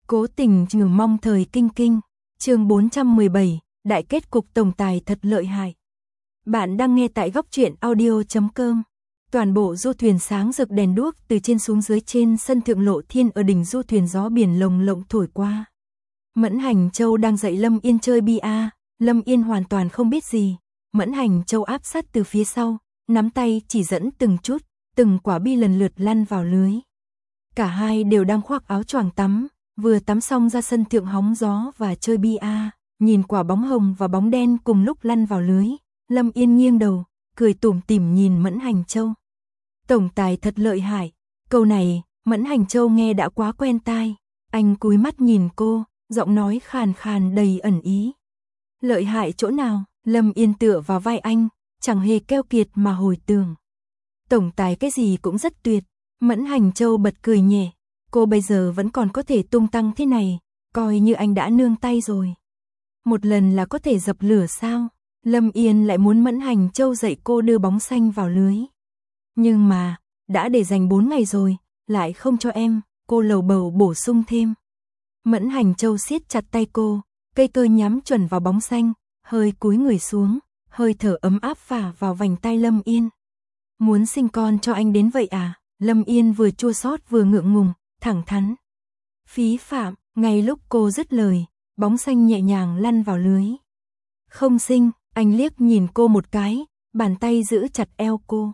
Cố tình trừ mong thời kinh kinh. Chương 417, đại kết cục tổng tài thật lợi hại. Bạn đang nghe tại góc truyện audio.com. Toàn bộ du thuyền sáng rực đèn đuốc từ trên xuống dưới trên sân thượng lộ thiên ở đỉnh du thuyền gió biển lồng lộng thổi qua. Mẫn Hành Châu đang dạy Lâm Yên chơi bia, Lâm Yên hoàn toàn không biết gì. Mẫn Hành Châu áp sát từ phía sau, nắm tay chỉ dẫn từng chút, từng quả bi lần lượt lăn vào lưới. Cả hai đều đang khoác áo choàng tắm, vừa tắm xong ra sân thượng hóng gió và chơi bia, nhìn quả bóng hồng và bóng đen cùng lúc lăn vào lưới. Lâm Yên nghiêng đầu, cười tủm tỉm nhìn Mẫn Hành Châu. Tổng tài thật lợi hại. Câu này, Mẫn Hành Châu nghe đã quá quen tai. Anh cúi mắt nhìn cô, giọng nói khàn khàn đầy ẩn ý. Lợi hại chỗ nào? Lâm Yên tựa vào vai anh, chẳng hề keo kiệt mà hồi tưởng. Tổng tài cái gì cũng rất tuyệt. Mẫn Hành Châu bật cười nhẹ. Cô bây giờ vẫn còn có thể tung tăng thế này, coi như anh đã nương tay rồi. Một lần là có thể dập lửa sao? Lâm Yên lại muốn Mẫn Hành Châu dạy cô đưa bóng xanh vào lưới. Nhưng mà, đã để dành 4 ngày rồi, lại không cho em, cô lầu bầu bổ sung thêm. Mẫn Hành Châu siết chặt tay cô, cây cơ nhắm chuẩn vào bóng xanh, hơi cúi người xuống, hơi thở ấm áp phả vào vành tai Lâm Yên. Muốn sinh con cho anh đến vậy à? Lâm Yên vừa chua xót vừa ngượng ngùng, thẳng thắn. Phí phạm, ngay lúc cô dứt lời, bóng xanh nhẹ nhàng lăn vào lưới. Không sinh, anh liếc nhìn cô một cái, bàn tay giữ chặt eo cô.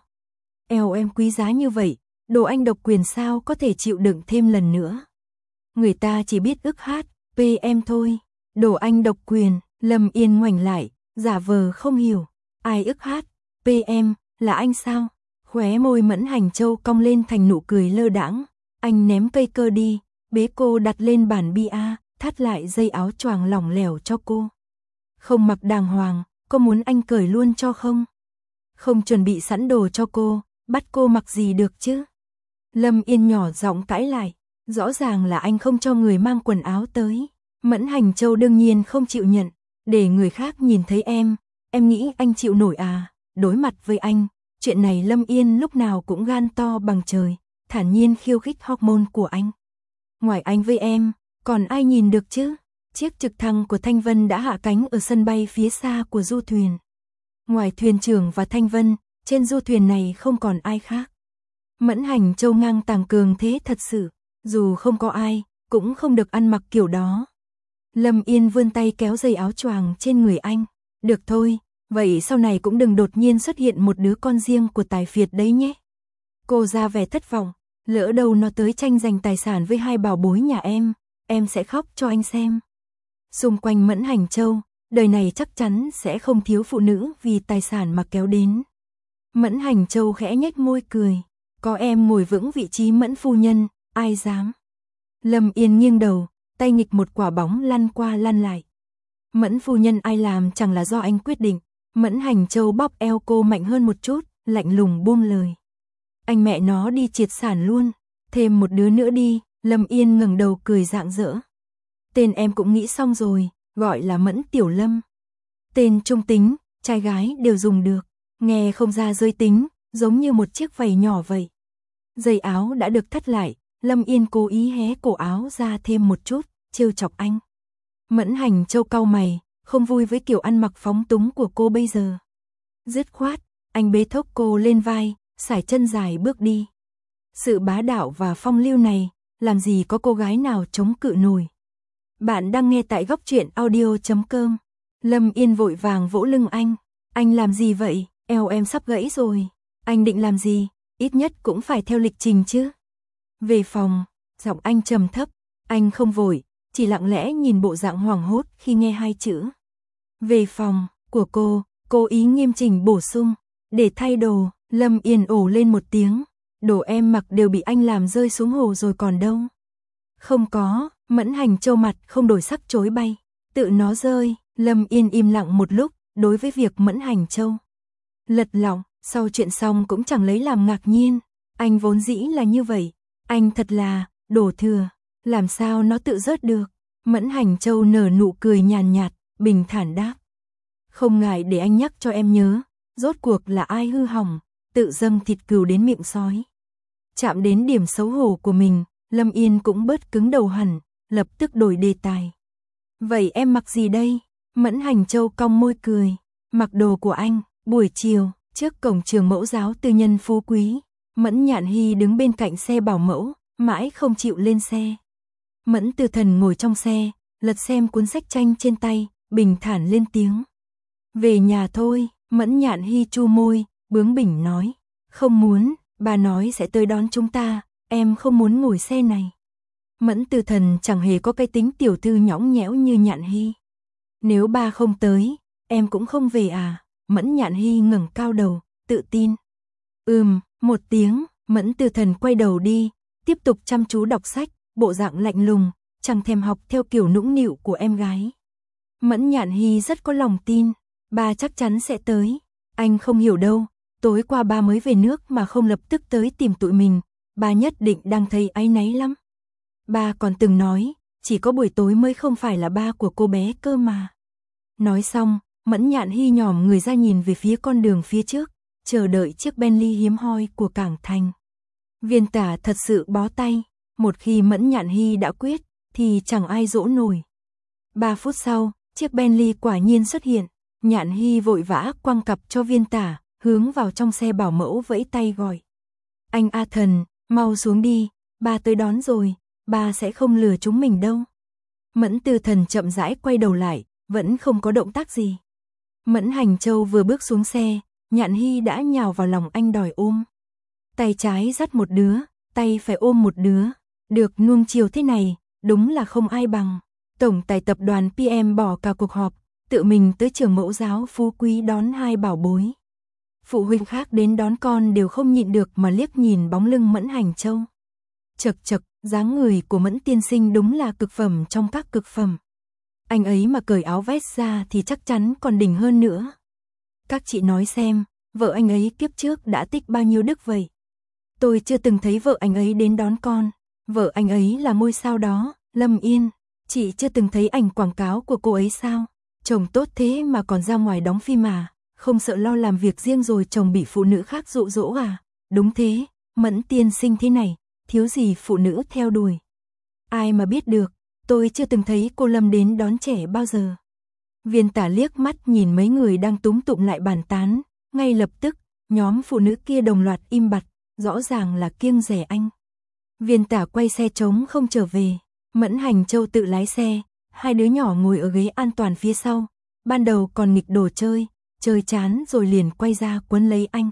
Eo em quý giá như vậy, đồ anh độc quyền sao có thể chịu đựng thêm lần nữa. Người ta chỉ biết ức hát, PM thôi. Đồ anh độc quyền, Lâm Yên ngoảnh lại, giả vờ không hiểu. Ai ức hát, PM, là anh sao? Khóe môi Mẫn Hành Châu cong lên thành nụ cười lơ đãng. Anh ném cây cơ đi, bế cô đặt lên bàn bia, thắt lại dây áo choàng lỏng lẻo cho cô. Không mặc đàng hoàng, có muốn anh cởi luôn cho không? Không chuẩn bị sẵn đồ cho cô, bắt cô mặc gì được chứ? Lâm Yên nhỏ giọng cãi lại, rõ ràng là anh không cho người mang quần áo tới. Mẫn Hành Châu đương nhiên không chịu nhận, để người khác nhìn thấy em nghĩ anh chịu nổi à? Đối mặt với anh, chuyện này Lâm Yên lúc nào cũng gan to bằng trời, thản nhiên khiêu khích hormone của anh. Ngoài anh với em, còn ai nhìn được chứ? Chiếc trực thăng của Thanh Vân đã hạ cánh ở sân bay phía xa của du thuyền. Ngoài thuyền trưởng và Thanh Vân, trên du thuyền này không còn ai khác. Mẫn Hành Châu ngang tàng cường thế thật sự, dù không có ai, cũng không được ăn mặc kiểu đó. Lâm Yên vươn tay kéo dây áo choàng trên người anh. Được thôi, vậy sau này cũng đừng đột nhiên xuất hiện một đứa con riêng của Tài Phiệt đấy nhé. Cô ra vẻ thất vọng, lỡ đâu nó tới tranh giành tài sản với hai bảo bối nhà em sẽ khóc cho anh xem. Xung quanh Mẫn Hành Châu, đời này chắc chắn sẽ không thiếu phụ nữ vì tài sản mà kéo đến. Mẫn Hành Châu khẽ nhếch môi cười, có em ngồi vững vị trí Mẫn phu nhân, ai dám. Lâm Yên nghiêng đầu, tay nghịch một quả bóng lăn qua lăn lại. Mẫn phu nhân ai làm chẳng là do anh quyết định. Mẫn Hành Châu bóp eo cô mạnh hơn một chút, lạnh lùng buông lời. Anh mẹ nó đi triệt sản luôn, thêm một đứa nữa đi. Lâm Yên ngẩng đầu cười rạng rỡ. Tên em cũng nghĩ xong rồi, gọi là Mẫn Tiểu Lâm. Tên trung tính, trai gái đều dùng được, nghe không ra giới tính, giống như một chiếc vầy nhỏ vậy. Dây áo đã được thắt lại, Lâm Yên cố ý hé cổ áo ra thêm một chút, trêu chọc anh. Mẫn Hành Châu cau mày, không vui với kiểu ăn mặc phóng túng của cô bây giờ. Dứt khoát, anh bế thốc cô lên vai, sải chân dài bước đi. Sự bá đạo và phong lưu này, làm gì có cô gái nào chống cự nổi. Bạn đang nghe tại góc truyện audio.com. Lâm Yên vội vàng vỗ lưng anh. Anh làm gì vậy? Eo em sắp gãy rồi. Anh định làm gì? Ít nhất cũng phải theo lịch trình chứ. Về phòng, giọng anh trầm thấp. Anh không vội, chỉ lặng lẽ nhìn bộ dạng hoảng hốt khi nghe hai chữ. Về phòng, của cô ý nghiêm chỉnh bổ sung. Để thay đồ, Lâm Yên ồ lên một tiếng. Đồ em mặc đều bị anh làm rơi xuống hồ rồi còn đâu. Không có, Mẫn Hành Châu mặt không đổi sắc chối bay. Tự nó rơi, Lâm Yên im lặng một lúc, đối với việc Mẫn Hành Châu. Lật lọng, sau chuyện xong cũng chẳng lấy làm ngạc nhiên. Anh vốn dĩ là như vậy. Anh thật là, đổ thừa. Làm sao nó tự rớt được? Mẫn Hành Châu nở nụ cười nhàn nhạt, bình thản đáp. Không ngại để anh nhắc cho em nhớ, rốt cuộc là ai hư hỏng, tự dâng thịt cừu đến miệng sói. Chạm đến điểm xấu hổ của mình, Lâm Yên cũng bớt cứng đầu hẳn, lập tức đổi đề tài. Vậy em mặc gì đây? Mẫn Hành Châu cong môi cười. Mặc đồ của anh. Buổi chiều, trước cổng trường mẫu giáo tư nhân Phú Quý, Mẫn Nhạn Hy đứng bên cạnh xe bảo mẫu, mãi không chịu lên xe. Mẫn Tư Thần ngồi trong xe, lật xem cuốn sách tranh trên tay, bình thản lên tiếng. Về nhà thôi. Mẫn Nhạn Hy chu môi, bướng bỉnh nói. Không muốn, bà nói sẽ tới đón chúng ta, em không muốn ngồi xe này. Mẫn Tư Thần chẳng hề có cái tính tiểu thư nhõng nhẽo như Nhạn Hy. Nếu ba không tới, em cũng không về à? Mẫn Nhạn Hy ngẩng cao đầu, tự tin. Một tiếng, Mẫn Tư Thần quay đầu đi, tiếp tục chăm chú đọc sách, bộ dạng lạnh lùng, chẳng thèm học theo kiểu nũng nịu của em gái. Mẫn Nhạn Hy rất có lòng tin, ba chắc chắn sẽ tới. Anh không hiểu đâu, tối qua ba mới về nước mà không lập tức tới tìm tụi mình, ba nhất định đang thấy áy náy lắm. Ba còn từng nói, chỉ có buổi tối mới không phải là ba của cô bé cơ mà. Nói xong, Mẫn Nhạn Hy nhòm người ra nhìn về phía con đường phía trước, chờ đợi chiếc Bentley hiếm hoi của Cảng Thành. Viên Tả thật sự bó tay, một khi Mẫn Nhạn Hy đã quyết, thì chẳng ai dỗ nổi. 3 phút sau, chiếc Bentley quả nhiên xuất hiện, Nhạn Hy vội vã quăng cặp cho Viên Tả, hướng vào trong xe bảo mẫu vẫy tay gọi. Anh A Thần, mau xuống đi, ba tới đón rồi, ba sẽ không lừa chúng mình đâu. Mẫn Tư Thần chậm rãi quay đầu lại, vẫn không có động tác gì. Mẫn Hành Châu vừa bước xuống xe, Nhạn Hy đã nhào vào lòng anh đòi ôm. Tay trái dắt một đứa, tay phải ôm một đứa, được nuông chiều thế này, đúng là không ai bằng. Tổng tài tập đoàn PM bỏ cả cuộc họp, tự mình tới trường mẫu giáo Phú Quý đón hai bảo bối. Phụ huynh khác đến đón con đều không nhịn được mà liếc nhìn bóng lưng Mẫn Hành Châu. Chật chật, dáng người của Mẫn tiên sinh đúng là cực phẩm trong các cực phẩm. Anh ấy mà cởi áo vest ra thì chắc chắn còn đỉnh hơn nữa. Các chị nói xem, vợ anh ấy kiếp trước đã tích bao nhiêu đức vậy? Tôi chưa từng thấy vợ anh ấy đến đón con. Vợ anh ấy là ngôi sao đó, Lâm Yên. Chị chưa từng thấy ảnh quảng cáo của cô ấy sao? Chồng tốt thế mà còn ra ngoài đóng phim à? Không sợ lo làm việc riêng rồi chồng bị phụ nữ khác dụ dỗ à? Đúng thế, Mẫn tiên sinh thế này, thiếu gì phụ nữ theo đuổi. Ai mà biết được, tôi chưa từng thấy cô Lâm đến đón trẻ bao giờ. Viên Tả liếc mắt nhìn mấy người đang túm tụm lại bàn tán, ngay lập tức, nhóm phụ nữ kia đồng loạt im bặt, rõ ràng là kiêng rẻ anh. Viên Tả quay xe trống không trở về, Mẫn Hành Châu tự lái xe, hai đứa nhỏ ngồi ở ghế an toàn phía sau, ban đầu còn nghịch đồ chơi chán rồi liền quay ra quấn lấy anh.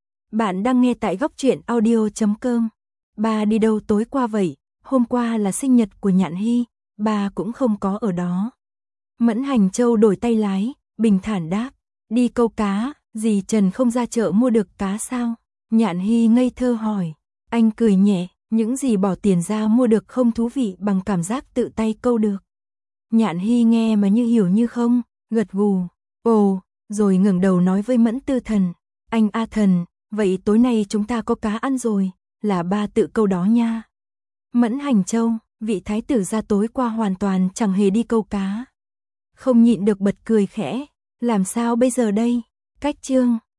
Bạn đang nghe tại góc truyện audio.com. Ba đi đâu tối qua vậy? Hôm qua là sinh nhật của Nhạn Hy, ba cũng không có ở đó. Mẫn Hành Châu đổi tay lái, bình thản đáp, đi câu cá, dì Trần không ra chợ mua được cá sao? Nhạn Hy ngây thơ hỏi, anh cười nhẹ, những gì bỏ tiền ra mua được không thú vị bằng cảm giác tự tay câu được. Nhạn Hy nghe mà như hiểu như không, gật gù, ồ, rồi ngẩng đầu nói với Mẫn Tư Thần, anh A Thần, vậy tối nay chúng ta có cá ăn rồi, là ba tự câu đó nha. Mẫn Hành Châu, vị thái tử gia tối qua hoàn toàn chẳng hề đi câu cá. Không nhịn được bật cười khẽ, làm sao bây giờ đây? Cách chương